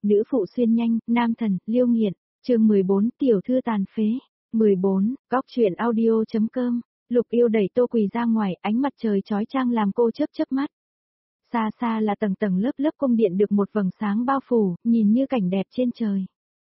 Nữ phụ xuyên nhanh, nam thần, liêu nghiện. Chương 14, tiểu thư tàn phế. 14, góc truyện audio.com. Lục Yêu đẩy Tô Quỳ ra ngoài, ánh mặt trời chói chang làm cô chớp chớp mắt. Xa xa là tầng tầng lớp lớp cung điện được một vầng sáng bao phủ, nhìn như cảnh đẹp trên trời.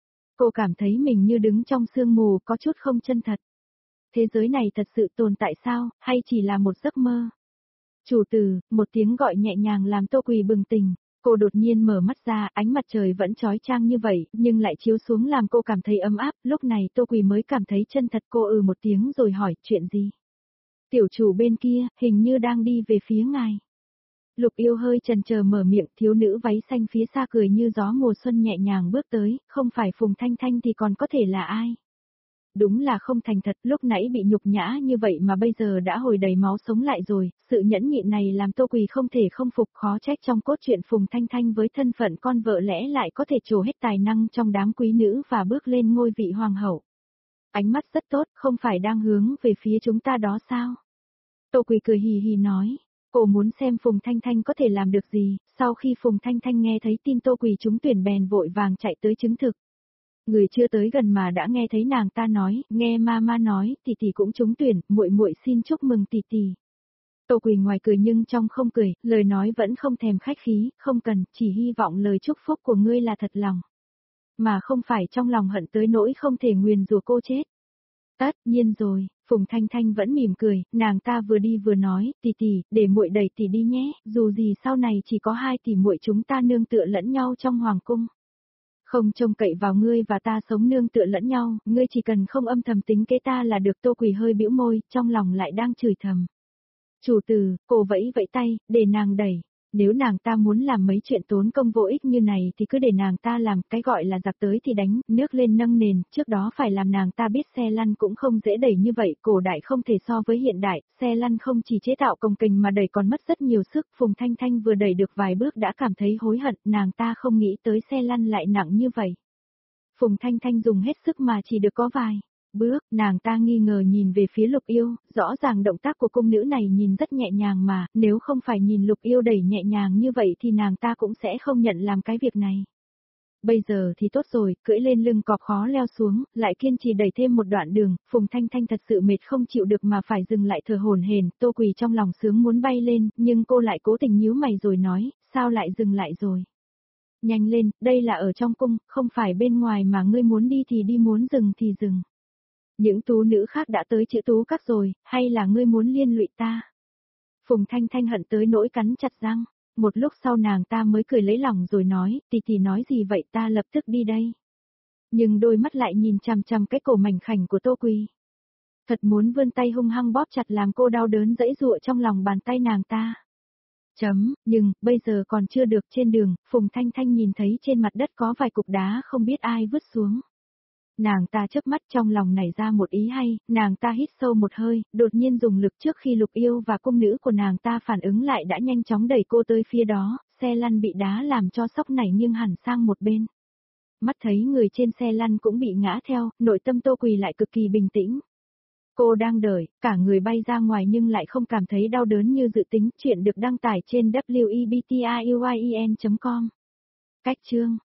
Cô cảm thấy mình như đứng trong sương mù, có chút không chân thật. Thế giới này thật sự tồn tại sao, hay chỉ là một giấc mơ? Chủ tử, một tiếng gọi nhẹ nhàng làm Tô Quỳ bừng tỉnh. Cô đột nhiên mở mắt ra, ánh mặt trời vẫn chói chang như vậy, nhưng lại chiếu xuống làm cô cảm thấy ấm áp, lúc này Tô Quỳ mới cảm thấy chân thật. Cô một tiếng rồi hỏi, chuyện gì? Tiểu chủ bên kia, hình như đang đi về phía ngài. Lục Yêu hơi chần chờ mở miệng, thiếu nữ váy xanh phía xa cười như gió mùa xuân nhẹ nhàng bước tới, không phải Phùng Thanh Thanh thì còn có thể là ai? Đúng là không thành thật, lúc nãy bị nhục nhã như vậy mà bây giờ đã hồi đầy máu sống lại rồi, sự nhẫn nhịn này làm Tô Quỳ không thể không phục, khó trách trong cốt truyện Phùng Thanh Thanh với thân phận con vợ lẽ lại có thể trổ hết tài năng trong đám quý nữ và bước lên ngôi vị hoàng hậu. Ánh mắt rất tốt, không phải đang hướng về phía chúng ta đó sao? Tô Quỳ cười hì hì nói, cô muốn xem Phùng Thanh Thanh có thể làm được gì, sau khi Phùng Thanh Thanh nghe thấy tin Tô Quỳ trúng tuyển bèn vội vàng chạy tới chứng thực. Người chưa tới gần mà đã nghe thấy nàng ta nói, nghe mama nói, tỷ tỷ cũng trúng tuyển, muội muội xin chúc mừng tỷ tỷ. Tô Quỳ ngoài cười nhưng trong không cười, lời nói vẫn không thèm khách khí, không cần, chỉ hy vọng lời chúc phúc của ngươi là thật lòng. Mà không phải trong lòng hận tới nỗi không thể nguyền rủa cô chết. Tất nhiên rồi, Phùng Thanh Thanh vẫn mỉm cười, nàng ta vừa đi vừa nói, tỷ tỷ, để muội đẩy tỷ đi nhé, dù gì sau này chỉ có hai tỷ muội chúng ta nương tựa lẫn nhau trong hoàng cung. Không trông cậy vào ngươi và ta sống nương tựa lẫn nhau, ngươi chỉ cần không âm thầm tính kế ta là được. Tô Quỳ hơi bĩu môi, trong lòng lại đang chửi thầm. Chủ tử, cô vẫy vẫy tay, để nàng đẩy. Nếu nàng ta muốn làm mấy chuyện tốn công vô ích như này thì cứ để nàng ta làm, cái gọi là giặc tới thì đánh, nước lên nâng nền, trước đó phải làm nàng ta biết xe lăn cũng không dễ đẩy như vậy, cổ đại không thể so với hiện đại, xe lăn không chỉ chế tạo công kềnh mà đẩy còn mất rất nhiều sức. Phùng Thanh Thanh vừa đẩy được vài bước đã cảm thấy hối hận, nàng ta không nghĩ tới xe lăn lại nặng như vậy. Phùng Thanh Thanh dùng hết sức mà chỉ được có vài bước, nàng ta nghi ngờ nhìn về phía Lục Yêu, rõ ràng động tác của cung nữ này nhìn rất nhẹ nhàng mà, nếu không phải nhìn Lục Yêu đẩy nhẹ nhàng như vậy thì nàng ta cũng sẽ không nhận làm cái việc này. Bây giờ thì tốt rồi, cưỡi lên lưng cọp khó leo xuống, lại kiên trì đẩy thêm một đoạn đường, Phùng Thanh Thanh thật sự mệt không chịu được mà phải dừng lại thở hổn hển. Tô Quỳ trong lòng sướng muốn bay lên, nhưng cô lại cố tình nhíu mày rồi nói, sao lại dừng lại rồi? Nhanh lên, đây là ở trong cung, không phải bên ngoài mà ngươi muốn đi thì đi, muốn dừng thì dừng. Những tú nữ khác đã tới chữ tú các rồi, hay là ngươi muốn liên lụy ta? Phùng Thanh Thanh hận tới nỗi cắn chặt răng, một lúc sau nàng ta mới cười lấy lòng rồi nói, tỷ nói gì vậy, ta lập tức đi đây. Nhưng đôi mắt lại nhìn chằm chằm cái cổ mảnh khảnh của Tô Quỳ. Thật muốn vươn tay hung hăng bóp chặt làm cô đau đớn dãy dụa trong lòng bàn tay nàng ta. Nhưng, bây giờ còn chưa được. Trên đường, Phùng Thanh Thanh nhìn thấy trên mặt đất có vài cục đá không biết ai vứt xuống. Nàng ta chớp mắt trong lòng nảy ra một ý hay, nàng ta hít sâu một hơi, đột nhiên dùng lực trước khi Lục Yêu và cung nữ của nàng ta phản ứng lại đã nhanh chóng đẩy cô tới phía đó, xe lăn bị đá làm cho sóc nảy nghiêng hẳn sang một bên. Mắt thấy người trên xe lăn cũng bị ngã theo, nội tâm Tô Quỳ lại cực kỳ bình tĩnh. Cô đang đợi, cả người bay ra ngoài nhưng lại không cảm thấy đau đớn như dự tính. Chuyện được đăng tải trên webtoon.com. Cách chương